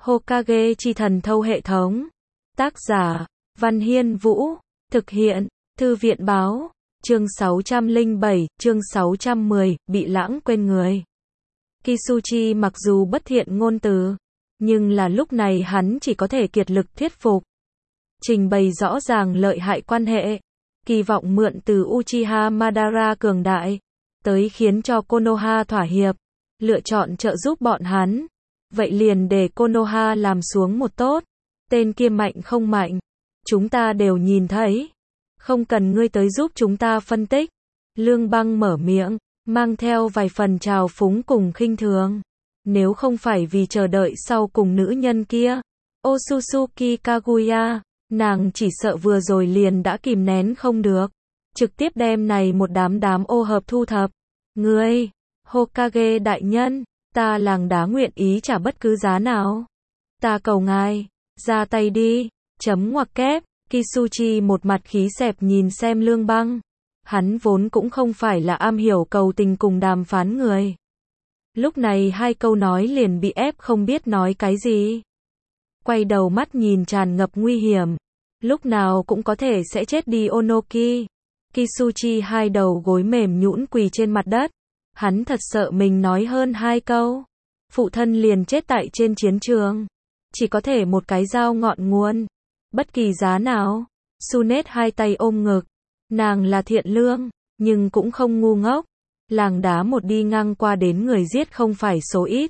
Hokage chi thần thâu hệ thống. Tác giả, Văn Hiên Vũ. Thực hiện, Thư viện báo. Chương 607, chương 610, bị lãng quên người. Kisuchi mặc dù bất thiện ngôn từ, nhưng là lúc này hắn chỉ có thể kiệt lực thuyết phục. Trình bày rõ ràng lợi hại quan hệ, kỳ vọng mượn từ Uchiha Madara cường đại, tới khiến cho Konoha thỏa hiệp, lựa chọn trợ giúp bọn hắn. Vậy liền để Konoha làm xuống một tốt. Tên kia mạnh không mạnh, chúng ta đều nhìn thấy. Không cần ngươi tới giúp chúng ta phân tích. Lương Băng mở miệng, mang theo vài phần trào phúng cùng khinh thường. Nếu không phải vì chờ đợi sau cùng nữ nhân kia, Otsutsuki Kaguya, nàng chỉ sợ vừa rồi liền đã kìm nén không được, trực tiếp đem này một đám ô hợp thu thập. Ngươi, Hokage đại nhân, ta làng đá nguyện ý trả bất cứ giá nào. Ta cầu ngài, ra tay đi, chấm ngoặc kép. Kisuchi một mặt khí xẹp nhìn xem Lương Băng. Hắn vốn cũng không phải là am hiểu cầu tình cùng đàm phán người. Lúc này hai câu nói liền bị ép không biết nói cái gì. Quay đầu mắt nhìn tràn ngập nguy hiểm. Lúc nào cũng có thể sẽ chết đi Onoki. Kisuchi hai đầu gối mềm nhũn quỳ trên mặt đất. Hắn thật sợ mình nói hơn hai câu, phụ thân liền chết tại trên chiến trường. Chỉ có thể một cái dao ngọn nguồn. Bất kỳ giá nào. Sunet hai tay ôm ngực. Nàng là thiện lương, nhưng cũng không ngu ngốc. Làng đá một đi ngang qua đến người giết không phải số ít.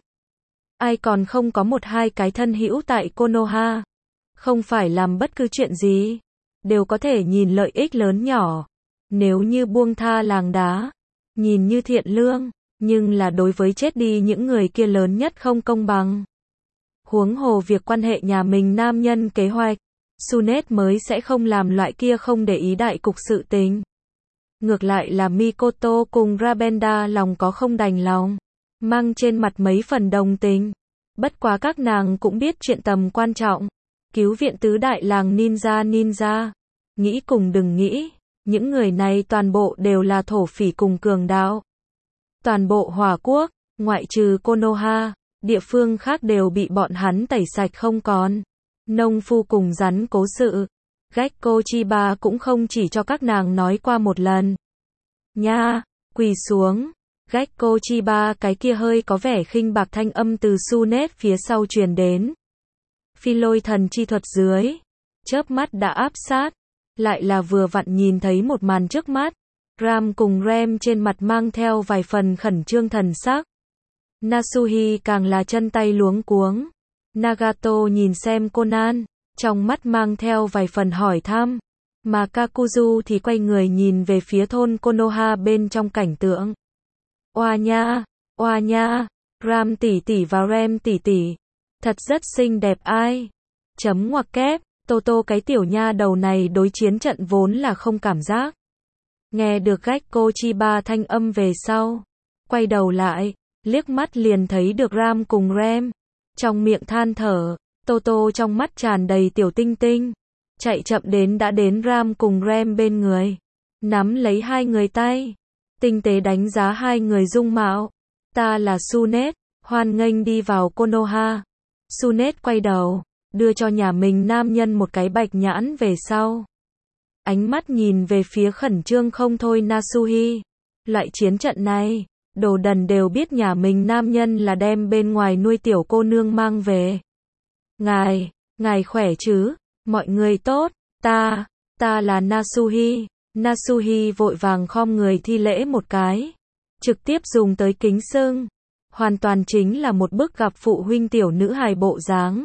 Ai còn không có một hai cái thân hữu tại Konoha. Không phải làm bất cứ chuyện gì, đều có thể nhìn lợi ích lớn nhỏ. Nếu như buông tha làng đá, nhìn như thiện lương, nhưng là đối với chết đi những người kia lớn nhất không công bằng. Huống hồ việc quan hệ nhà mình nam nhân kế hoạch, Sunet mới sẽ không làm loại kia không để ý đại cục sự tình. Ngược lại là Mikoto cùng Rabenda lòng có không đành lòng, mang trên mặt mấy phần đồng tình. Bất quá các nàng cũng biết chuyện tầm quan trọng, cứu viện tứ đại làng ninja. Nghĩ cùng đừng nghĩ, những người này toàn bộ đều là thổ phỉ cùng cường đạo. Toàn bộ Hỏa Quốc, ngoại trừ Konoha, địa phương khác đều bị bọn hắn tẩy sạch không còn. Nông phu cùng rắn cố sự, Gekko Chiba cũng không chỉ cho các nàng nói qua một lần. Nha, quỳ xuống. Gekko Chiba cái kia hơi có vẻ khinh bạc thanh âm từ Sunet phía sau truyền đến. Phi lôi thần chi thuật dưới, chớp mắt đã áp sát, lại là vừa vặn nhìn thấy một màn trước mắt. Ram cùng Rem trên mặt mang theo vài phần khẩn trương thần sắc. Nasuhi càng là chân tay luống cuống. Nagato nhìn xem Conan, trong mắt mang theo vài phần hỏi thăm, mà Kakuzu thì quay người nhìn về phía thôn Konoha bên trong cảnh tượng. Oa nha, Ram tỷ tỷ và Rem tỷ tỷ, thật rất xinh đẹp ai. Chấm ngoặc kép, Toto cái tiểu nha đầu này đối chiến trận vốn là không cảm giác. Nghe được Gekko Chiba thanh âm về sau, quay đầu lại, liếc mắt liền thấy được Ram cùng Rem. Trong miệng than thở, Toto trong mắt tràn đầy tiểu tinh tinh, chạy chậm đến đã đến Ram cùng Rem bên người, nắm lấy hai người tay, tinh tế đánh giá hai người dung mạo. Ta là Sunet, hoan nghênh đi vào Konoha. Sunet quay đầu, đưa cho nhà mình nam nhân một cái bạch nhãn về sau. Ánh mắt nhìn về phía khẩn trương không thôi Nasuhi. Loại chiến trận này, đồ đần đều biết nhà mình nam nhân là đem bên ngoài nuôi tiểu cô nương mang về. Ngài khỏe chứ, mọi người tốt, ta là Nasuhi. Nasuhi vội vàng khom người thi lễ một cái, trực tiếp dùng tới kính xưng, hoàn toàn chính là một bức gặp phụ huynh tiểu nữ hài bộ dáng.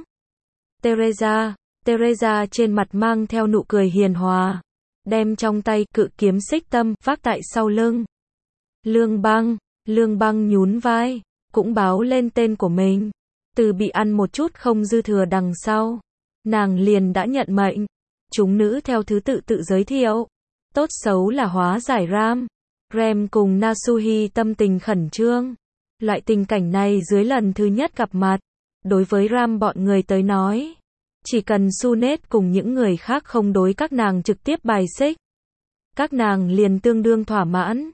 Teresa trên mặt mang theo nụ cười hiền hòa, đem trong tay cự kiếm xích tâm vác tại sau lưng. Lương Băng nhún vai, cũng báo lên tên của mình. Từ bị ăn một chút không dư thừa đằng sau, nàng liền đã nhận mệnh. Chúng nữ theo thứ tự giới thiệu, tốt xấu là hóa giải Ram. Rem cùng Nasuhi tâm tình khẩn trương. Loại tình cảnh này dưới lần thứ nhất gặp mặt, đối với Ram bọn người tới nói, chỉ cần Sunet cùng những người khác không đối các nàng trực tiếp bài xích, các nàng liền tương đương thỏa mãn.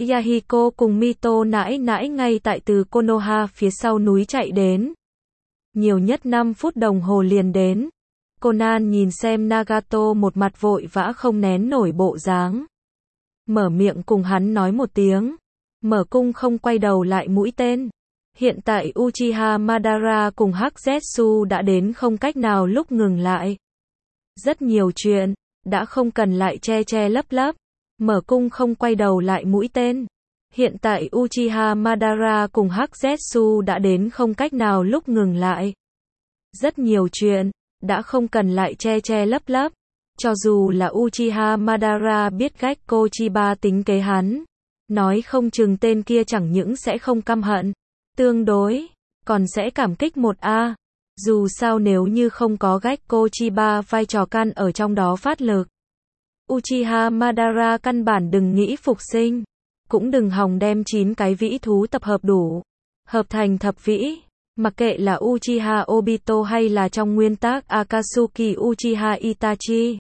Yahiko cùng Mito nãi nãi ngay tại từ Konoha phía sau núi chạy đến. nhiều nhất 5 phút đồng hồ liền đến. Conan nhìn xem Nagato một mặt vội vã không nén nổi bộ dáng. Mở miệng cùng hắn nói một tiếng. Mở cung không quay đầu lại mũi tên. Hiện tại Uchiha Madara cùng Hắc Zetsu đã đến không cách nào lúc ngừng lại. Rất nhiều chuyện, đã không cần lại che che lấp lấp. Mở cung không quay đầu lại mũi tên. Hiện tại Uchiha Madara cùng Hắc Zetsu đã đến không cách nào lúc ngừng lại. Rất nhiều chuyện, đã không cần lại che che lấp lấp. Cho dù là Uchiha Madara biết Gekko Chiba tính kế hắn, nói không chừng tên kia chẳng những sẽ không căm hận, tương đối, còn sẽ cảm kích một a. Dù sao nếu như không có Gekko Chiba vai trò căn ở trong đó phát lực, Uchiha Madara căn bản đừng nghĩ phục sinh, cũng đừng hòng đem 9 cái vĩ thú tập hợp đủ, hợp thành thập vĩ. Mặc kệ là Uchiha Obito hay là trong nguyên tác Akatsuki Uchiha Itachi,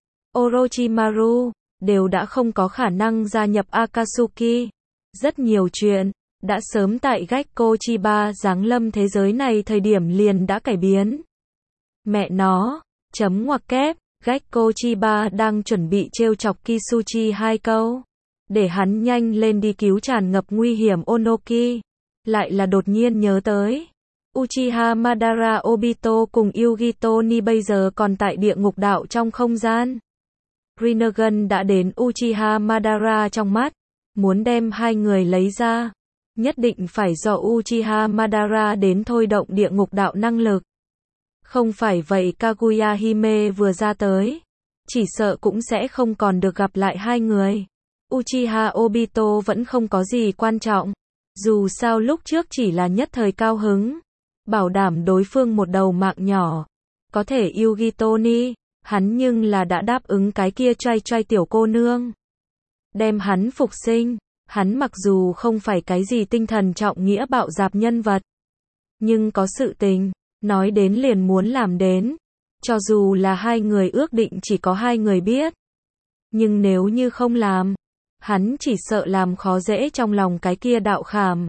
Orochimaru, đều đã không có khả năng gia nhập Akatsuki. Rất nhiều chuyện, đã sớm tại Gekko Chiba giáng lâm thế giới này thời điểm liền đã cải biến. Mẹ nó, chấm ngoặc kép, Gekko Chiba đang chuẩn bị trêu chọc Kisuchi 2 câu, để hắn nhanh lên đi cứu tràn ngập nguy hiểm Onoki. Lại là đột nhiên nhớ tới. Uchiha Madara Obito cùng Yugito Ni bây giờ còn tại địa ngục đạo trong không gian. Rinnegan đã đến Uchiha Madara trong mắt, muốn đem hai người lấy ra. Nhất định phải do Uchiha Madara đến thôi động địa ngục đạo năng lực. Không phải vậy Kaguya Hime vừa ra tới, chỉ sợ cũng sẽ không còn được gặp lại hai người. Uchiha Obito vẫn không có gì quan trọng. Dù sao lúc trước chỉ là nhất thời cao hứng, bảo đảm đối phương một đầu mạng nhỏ. Có thể Yugito Ni, hắn nhưng là đã đáp ứng cái kia trai trai tiểu cô nương. Đem hắn phục sinh, hắn mặc dù không phải cái gì tinh thần trọng nghĩa bạo dạp nhân vật, nhưng có sự tình, nói đến liền muốn làm đến. Cho dù là hai người ước định chỉ có hai người biết. Nhưng nếu như không làm, hắn chỉ sợ làm khó dễ trong lòng cái kia đạo khảm.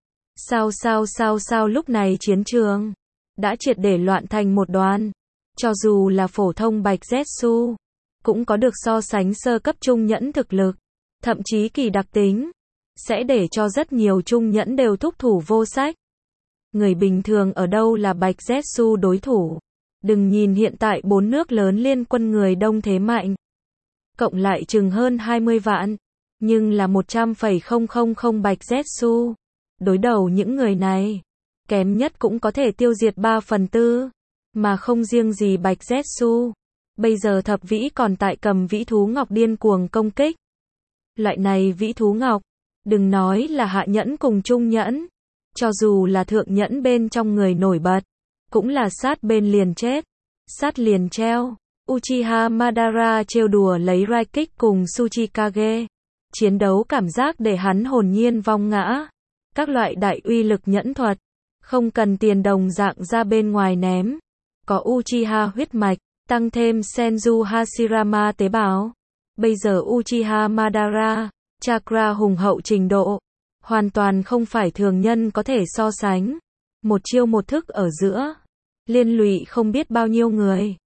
Sao lúc này chiến trường đã triệt để loạn thành một đoàn. Cho dù là phổ thông Bạch Zetsu, cũng có được so sánh sơ cấp trung nhẫn thực lực, thậm chí kỳ đặc tính, sẽ để cho rất nhiều trung nhẫn đều thúc thủ vô sách. Người bình thường ở đâu là Bạch Zetsu đối thủ. Đừng nhìn hiện tại 4 nước lớn liên quân người đông thế mạnh, cộng lại chừng hơn 20 vạn, nhưng là 100,000 Bạch Zetsu. Đối đầu những người này, kém nhất cũng có thể tiêu diệt 3/4, mà không riêng gì Bạch Zetsu. Bây giờ thập vĩ còn tại cầm vĩ thú ngọc điên cuồng công kích. Loại này vĩ thú ngọc, đừng nói là hạ nhẫn cùng trung nhẫn, cho dù là thượng nhẫn bên trong người nổi bật, cũng là sát bên liền chết, sát liền treo. Uchiha Madara trêu đùa lấy Raikik cùng Tsuchikage, chiến đấu cảm giác để hắn hồn nhiên vong ngã. Các loại đại uy lực nhẫn thuật, không cần tiền đồng dạng ra bên ngoài ném. Có Uchiha huyết mạch, tăng thêm Senju Hashirama tế bào. Bây giờ Uchiha Madara, chakra hùng hậu trình độ, hoàn toàn không phải thường nhân có thể so sánh. Một chiêu một thức ở giữa, liên lụy không biết bao nhiêu người.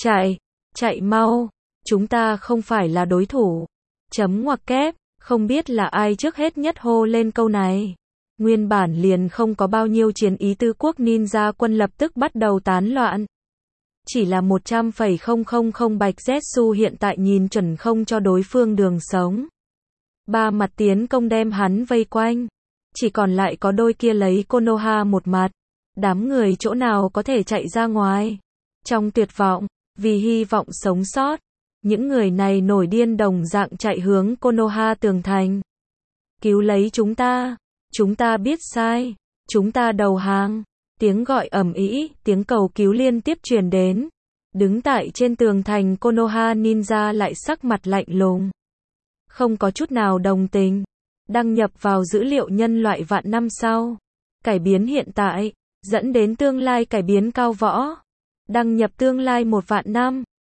Chạy mau, chúng ta không phải là đối thủ. Chấm ngoặc kép, không biết là ai trước hết nhất hô lên câu này. Nguyên bản liền không có bao nhiêu chiến ý tứ quốc ninja quân lập tức bắt đầu tán loạn. Chỉ là 100,000 Bạch Zetsu hiện tại nhìn chuẩn không cho đối phương đường sống. Ba mặt tiến công đem hắn vây quanh. Chỉ còn lại có đôi kia lấy Konoha một mặt. Đám người chỗ nào có thể chạy ra ngoài. Trong tuyệt vọng, vì hy vọng sống sót, những người này nổi điên đồng dạng chạy hướng Konoha tường thành. Cứu lấy chúng ta biết sai, chúng ta đầu hàng. Tiếng gọi ầm ĩ, tiếng cầu cứu liên tiếp truyền đến. Đứng tại trên tường thành Konoha ninja lại sắc mặt lạnh lùng, không có chút nào đồng tình. Đăng nhập vào dữ liệu nhân loại vạn năm sau, cải biến hiện tại, dẫn đến tương lai cải biến cao võ. Đăng nhập tương lai 1 vạn năm.